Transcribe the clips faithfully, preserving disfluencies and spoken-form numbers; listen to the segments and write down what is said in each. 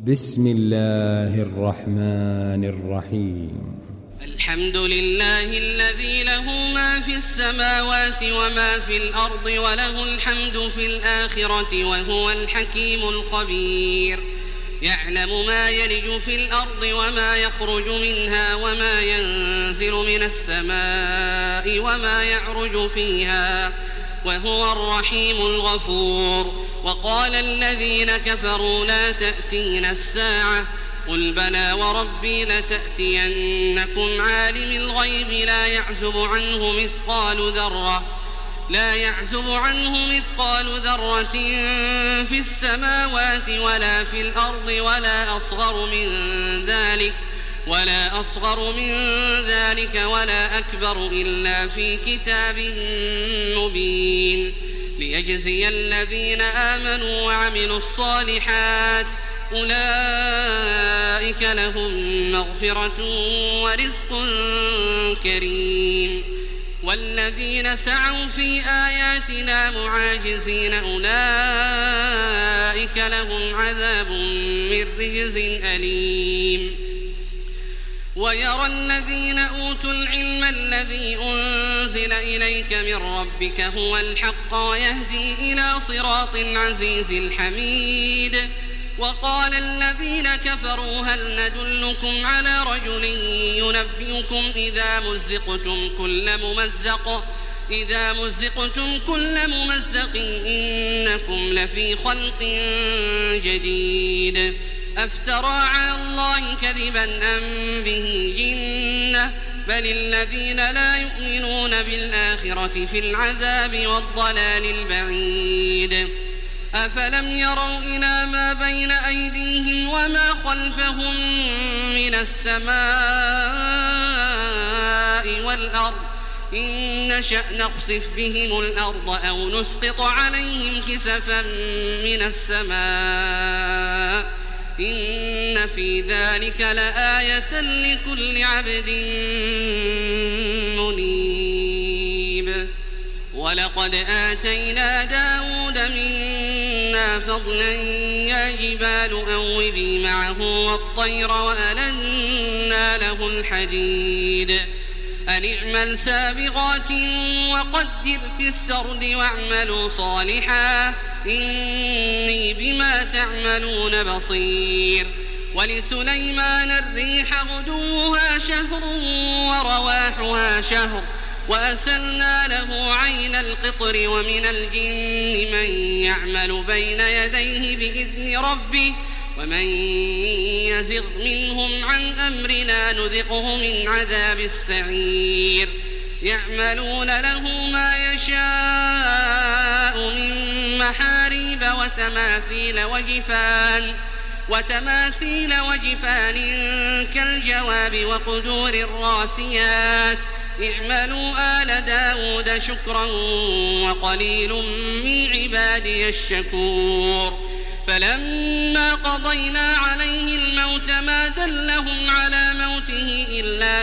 بسم الله الرحمن الرحيم. الحمد لله الذي له ما في السماوات وما في الأرض وله الحمد في الآخرة وهو الحكيم الخبير. يعلم ما يلج في الأرض وما يخرج منها وما ينزل من السماء وما يعرج فيها وهو الرحيم الغفور. وقال الذين كفروا لا تأتينا الساعة قل بلى وربي لتأتينكم عالم الغيب لا يعزب عنه مثقال ذرة لا يعزب عنه مثقال ذرة في السماوات ولا في الأرض ولا أصغر من ذلك ولا أصغر من ذلك ولا أكبر إلا في كتاب مبين. ليجزي الذين آمنوا وعملوا الصالحات أولئك لهم مغفرة ورزق كريم. والذين سعوا في آياتنا معاجزين أولئك لهم عذاب من رجز أليم. ويرى الذين أوتوا العلم الذي أنزل إليك من ربك هو الحق ويهدي إلى صراط العزيز الحميد. وقال الذين كفروا هل ندلكم على رجل ينبئكم إذا مزقتم كل ممزق إذا مزقتم كل ممزق إنكم لفي خلق جديد. أفترى على الله كذبا أم به جنة بل الذين لا يؤمنون بالآخرة في العذاب والضلال البعيد. أفلم يروا إلى ما بين أيديهم وما خلفهم من السماء والأرض إن نشأ نخسف بهم الأرض أو نسقط عليهم كسفا من السماء إن في ذلك لآية لكل عبد منيب. ولقد آتينا داود منا فضلا يا جبال أوبي معه والطير وألنا له الحديد أن اعمل سابغات وقدر في السرد واعملوا صالحا إني بما تعملون بصير. ولسليمان الريح غدوها شهر ورواحها شهر وأسلنا له عين القطر ومن الجن من يعمل بين يديه بإذن ربه ومن يزغ منهم عن أمرنا نذقه من عذاب السعير. يعملون له ما يشاء من محاريب وتماثيل وجفان وتماثيل وجفان كالجواب وقدور الراسيات اعملوا آل داود شكرا وقليل من عبادي الشكور. فلما قضينا عليه الموت ما دلهم على موته إلا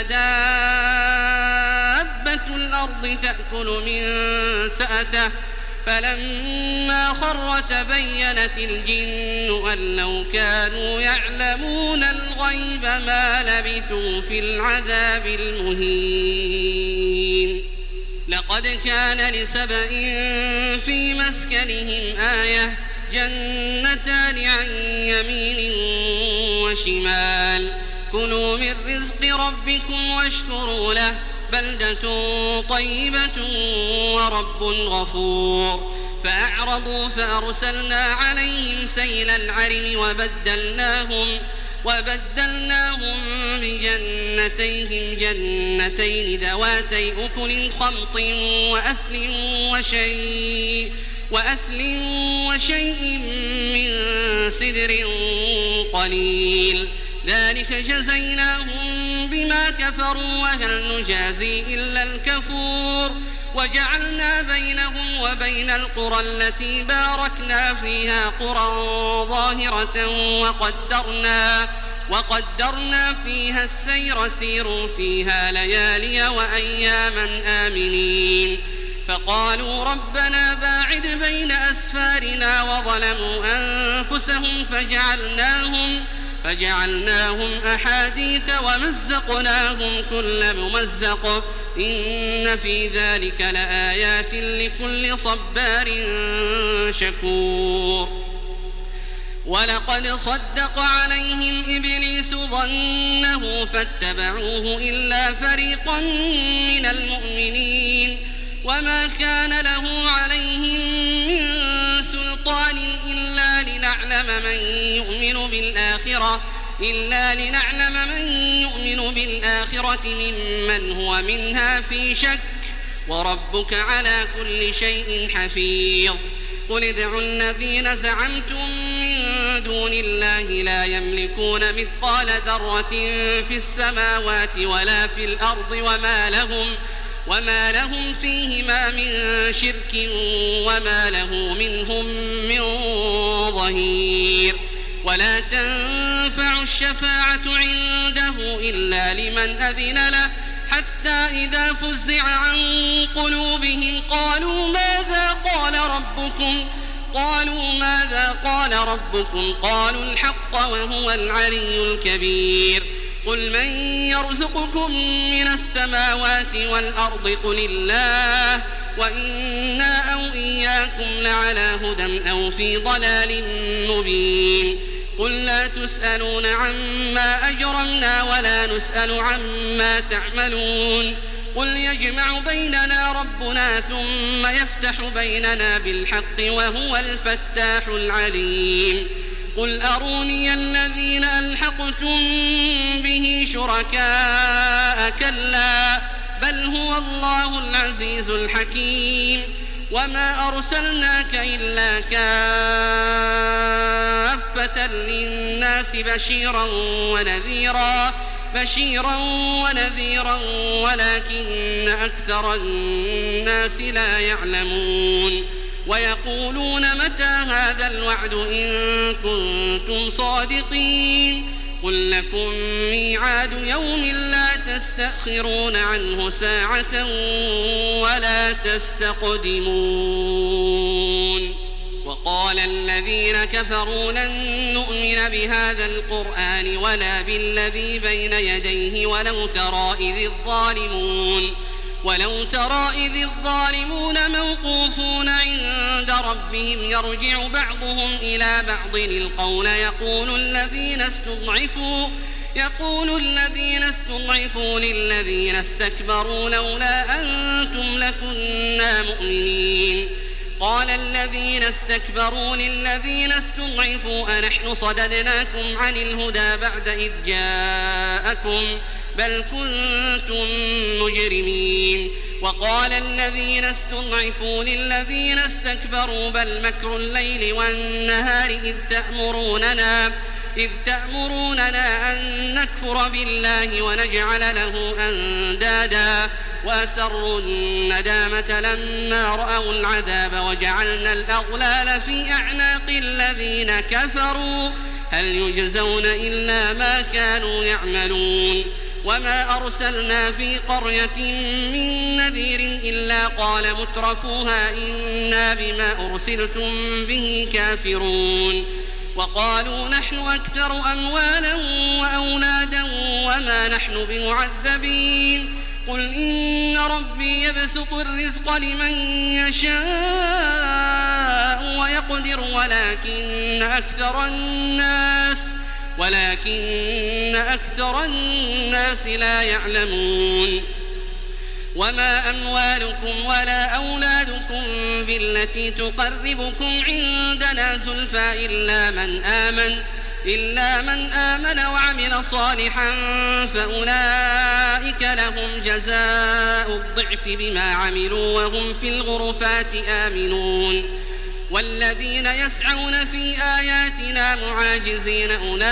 دابة الأرض تأكل من سأته فلما خر تبينت الجن أن لو كانوا يعلمون الغيب ما لبثوا في العذاب المهين. لقد كان لسبإ في مسكنهم آية جنتان عن يمين وشمال كلوا من رزق ربكم واشكروا له بلدة طيبة ورب غفور. فأعرضوا فأرسلنا عليهم سيل العرم وبدلناهم وبدلناهم بجنتيهم جنتين ذواتي أكل خمط وأثل وشيء وأثل وشيء من سدر قليل ذلك جزيناهم بما كفروا وهل نجازي إلا الكفور. وجعلنا بينهم وبين القرى التي باركنا فيها قرى ظاهرة وقدرنا وقدرنا فيها السير سيروا فيها ليالي وأياما آمنين. فقالوا ربنا باعد بين أسفارنا وظلموا أنفسهم فجعلناهم فجعلناهم أحاديث ومزقناهم كل ممزق إن في ذلك لآيات لكل صبار شكور ولقد صدق عليهم إبليس ظنه فاتبعوه إلا فريقا من المؤمنين وما كان له عليهم من سلطان إلا لنعلم من يؤمن بالآخرة إلا لنعلم من يؤمن بالآخرة ممن هو منها في شك وربك على كل شيء حفيظ قل ادعوا الذين زعمتم من دون الله لا يملكون مثقال ذرة في السماوات ولا في الأرض وما لهم وما لهم فيهما من شرك وما له منهم من ظهير ولا تنفع الشفاعة عنده إلا لمن أذن له حتى إذا فزع عن قلوبهم قالوا ماذا قال ربكم قالوا ماذا قال ربكم قالوا الحق وهو العلي الكبير قل من يرزقكم من السماوات والأرض قل الله وإنا أو إياكم لعلى هدى أو في ضلال مبين قل لا تسألون عما أجرمنا ولا نسأل عما تعملون قل يجمع بيننا ربنا ثم يفتح بيننا بالحق وهو الفتاح العليم قل أروني الذين ألحقتم به شركاء كلا بل هو الله العزيز الحكيم وما أرسلناك إلا كافة للناس بشيرا ونذيرا بشيرا ونذيرا ولكن أكثر الناس لا يعلمون ويقولون متى هذا الوعد إن كنتم صادقين قل لكم ميعاد يوم لا تستأخرون عنه ساعة ولا تستقدمون وقال الذين كفروا لن نؤمن بهذا القرآن ولا بالذي بين يديه ولو ترى إذ الظالمون ولو ترى إذ الظالمون موقوفون عند ربهم يرجع بعضهم إلى بعض القول يقول الذين استضعفوا يقول الذين استضعفوا للذين استكبروا لولا أنتم لكنا مؤمنين قال الذين استكبروا للذين استضعفوا أنحن صددناكم عن الهدى بعد إذ جاءكم بل كنتم مجرمين وقال الذين استضعفوا للذين استكبروا بل مكر الليل والنهار إذ تأمروننا إذ تأمروننا أن نكفر بالله ونجعل له أندادا وأسروا الندامة لما رأوا العذاب وجعلنا الأغلال في أعناق الذين كفروا هل يجزون إلا ما كانوا يعملون وما أرسلنا في قرية من نذير إلا قال مترفوها إنا بما أرسلتم به كافرون وقالوا نحن أكثر أموالا وأولادا وما نحن بمعذبين قل إن ربي يبسط الرزق لمن يشاء ويقدر ولكن أكثر الناس ولكن أكثر الناس لا يعلمون وما أموالكم ولا أولادكم بالتي تقربكم عندنا زلفى إلا من آمن إلا من آمن وعمل صالحا فأولئك لهم جزاء الضعف بما عملوا وهم في الغرفات آمنون والذين يسعون في آياتنا معاجزين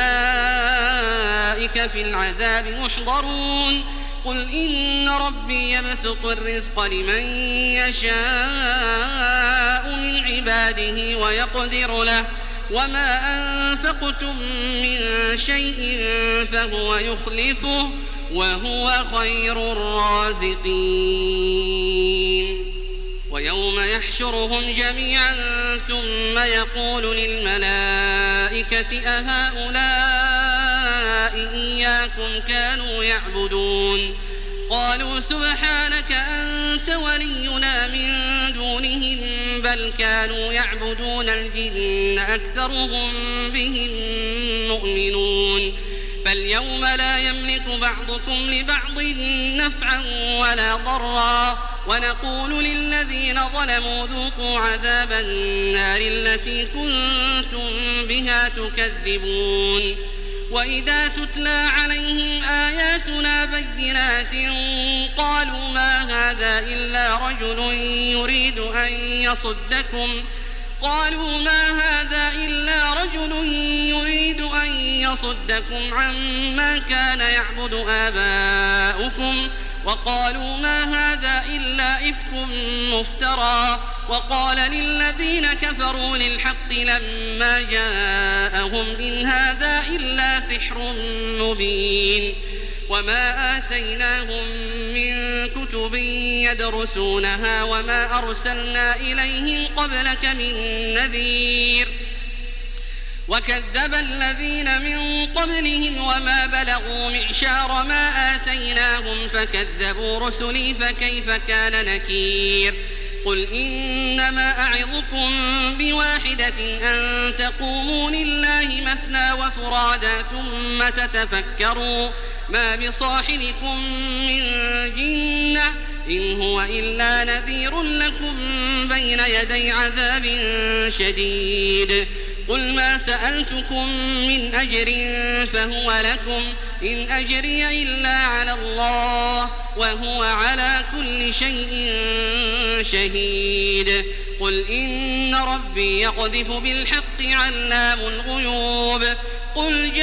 أولئك في العذاب محضرون قل إن ربي يبسط الرزق لمن يشاء من عباده ويقدر له وما أنفقتم من شيء فهو يخلفه وهو خير الرازقين ويوم يحشرهم جميعا ثم يقول للملائكة أهؤلاء آباءكم كانوا يعبدون قالوا سبحانك أنت ولينا من دونهم بل كانوا يعبدون الجن أكثرهم بهم مؤمنون فاليوم لا يملك بعضكم لبعض نفعا ولا ضرا ونقول للذين ظلموا ذوقوا عذاب النار التي كنتم بها تكذبون وإذا تتلى عليهم آياتنا بينات قالوا ما هذا إلا رجل يريد أن يصدكم قالوا ما هذا إلا رجل يريد أن يصدكم عما كان يعبد آباؤكم وقالوا ما هذا إلا إفك مفترى وقال للذين كفروا للحق لما جاءهم إن هذا إلا سحر مبين وما آتيناهم من كتب يدرسونها وما أرسلنا إليهم قبلك من نذير وكذب الذين من قبلهم وما بلغوا معشار ما آتيناهم فكذبوا رسلي فكيف كان نكير قل إنما أعظكم بواحدة أن تقوموا لله مثنى وفرادا ثم تتفكروا ما بصاحبكم من جنة إن هو إلا نذير لكم بين يدي عذاب شديد قل ما سألتكم من أجر فهو لكم إن أجري إلا على الله وهو على كل شيء شهيد قل إن ربي يقذف بالحق علام الغيوب قل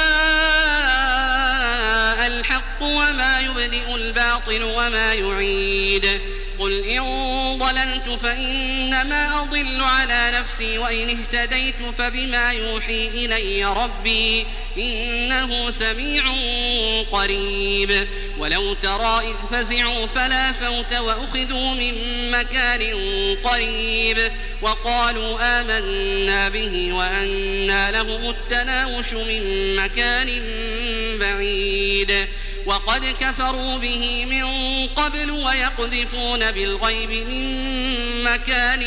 جاء الحق وما يبدئ الباطل وما يعيد قل إن ضللت فإنما أضل على نفسي وإن اهتديت فبما يوحي إلي ربي إنه سميع قريب ولو ترى إذ فزعوا فلا فوت وأخذوا من مكان قريب وقالوا آمنا به وأنى لهم التناوش من مكان بعيد وقد كفروا به من قبل ويقذفون بالغيب من مكان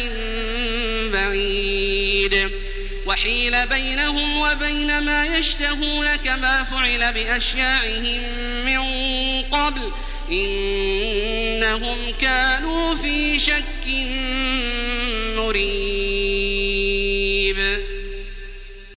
بعيد وحيل بينهم وبين ما يشتهون كما فعل بأشياعهم من قبل إنهم كانوا في شك مريب.